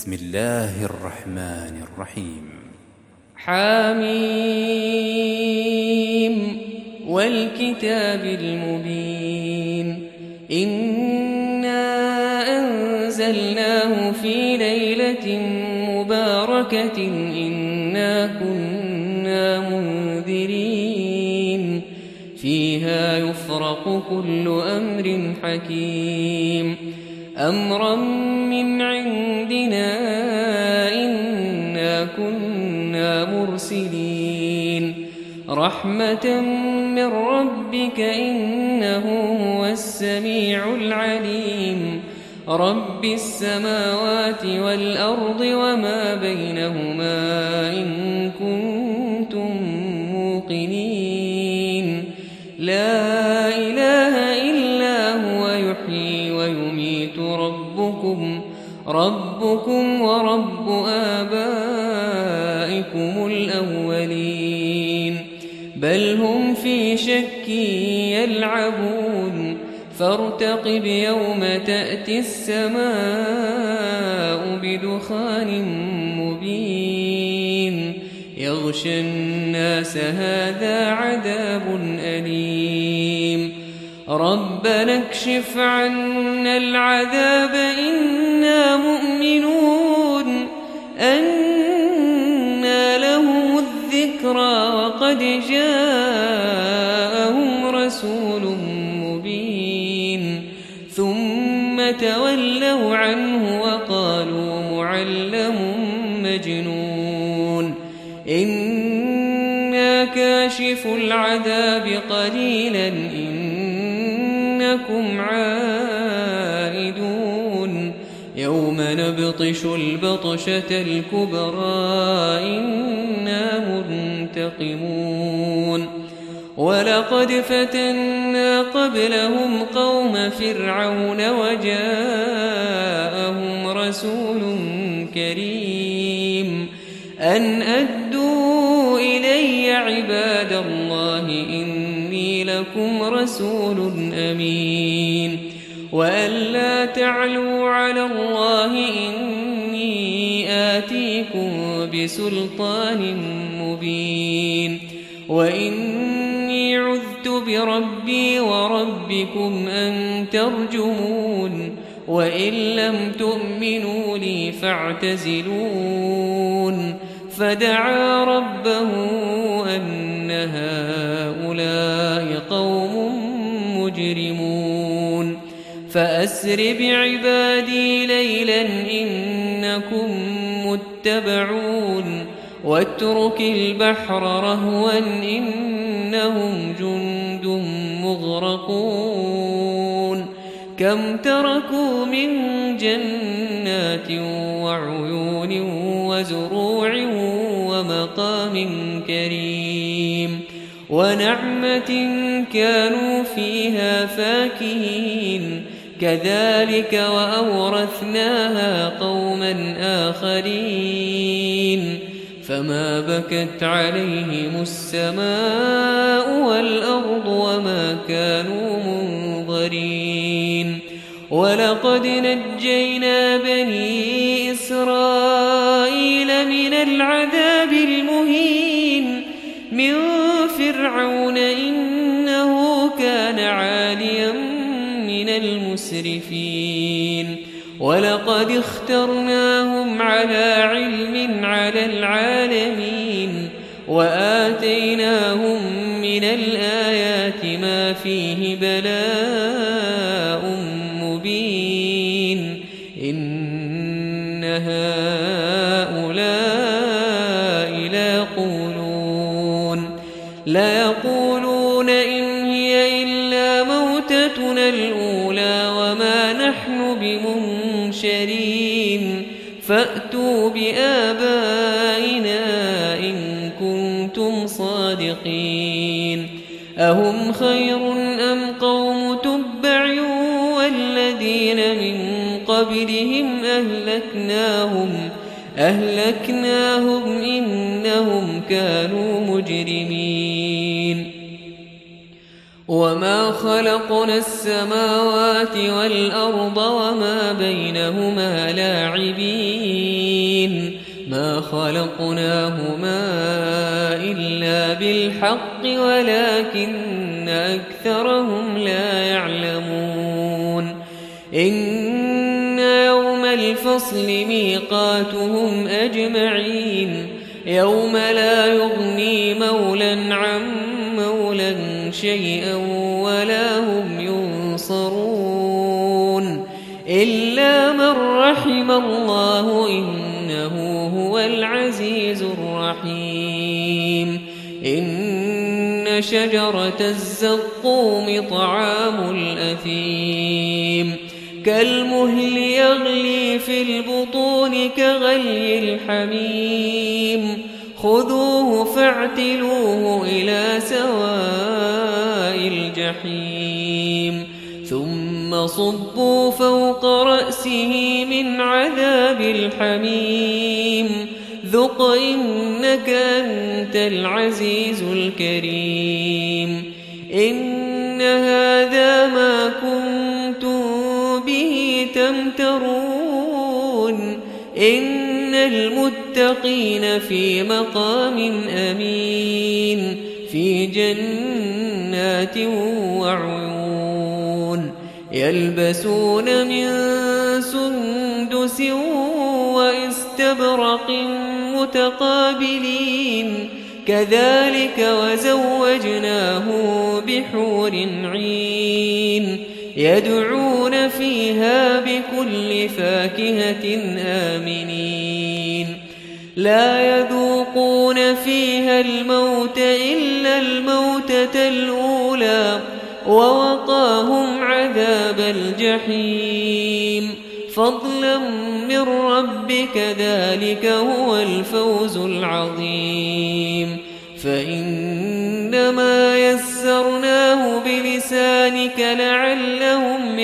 بسم الله الرحمن الرحيم. حميم والكتاب المبين. إنا أنزلناه في ليلة مباركة إنا كنا منذرين فيها يفرق كل أمر حكيم أمرا من عندنا إنا كنا مرسلين رحمة من ربك إنه هو السميع العليم رب السماوات والأرض وما بينهما إن كنتم موقنين لا إله إلا هو يحيي ويميت ربكم ورب آبائكم الأولين بل هم في شك يلعبون فارتقب يوم تأتي السماء بدخان مبين يغشى الناس هذا عذاب أليم ربنا اكشف عنا العذاب إنا مؤمنون أنى لهم الذكرى وقد جاءهم رسول مبين ثم تولوا عنه وقالوا معلم مجنون إنا كاشف العذاب قليلا إنكم عائدون يوم نبطش البطشة الكبرى إنا منتقمون ولقد فتنا قبلهم قوم فرعون وجاءهم رسول كريم أن أدوا إلي عباد الله إني لكم رسول أمين وأن لا تعلوا على الله إني آتيكم بسلطان مبين وإني عذت بربي وربكم أن ترجمون وإن لم تؤمنوا لي فاعتزلون فدعا ربه أن هؤلاء قوم مجرمون فأسر بعبادي ليلا إنكم متبعون واترك البحر رهوا إنهم جند مغرقون كم تركوا من جنات وعيون وزروع ومقام كريم ونعمة كانوا فيها فاكهين كذلك وأورثناها قوما آخرين فما بكت عليهم السماء والأرض وما كانوا منظرين ولقد نجينا بني إسرائيل من العذاب المهين من فرعون إنه كان عاليا من المسرفين ولقد اخترناهم على علم على العالمين وآتيناهم من الآيات ما فيه بلاء مبين إن هؤلاء ليقولون إن هي إلا موتتنا الأولى وما نحن بمنشرين فأتوا بآبائنا إن كنتم صادقين أهم خير أم قوم تبع والذين من قبلهم أهلكناهم إنهم كانوا مجرمين وما خلقنا السماوات والأرض وما بينهما لاعبين ما خلقناهما إلا بالحق ولكن أكثرهم لا يعلمون إن يوم الفصل ميقاتهم أجمعين يوم لا يغني مولا عن مولا شيئا ولا هم ينصرون إلا من رحم الله إنه هو العزيز الرحيم إن شجرة الزقوم طعام الأثيم كالمهل يغلي في البطون كغلي الحميم خذوه فاعتلوه إلى سواء الجحيم ثم صبوا فوق رأسه من عذاب الحميم ذق إنك أنت العزيز الكريم إن هذا ما كنتم به تمترون إن المتقين في مقام أمين في جنات وعيون يلبسون من سندس واستبرق متقابلين كذلك وزوجناه بحور عين يدعون فيها بكل فاكهة آمنين لا يذوقون فيها الموت إلا الموتة الأولى ووقاهم عذاب الجحيم فضلا من ربك ذلك هو الفوز العظيم فإنما يسرناه بلسانك لعلهم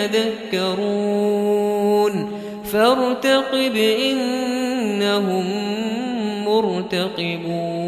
يتذكرون فارتقب إنهم مرتقبون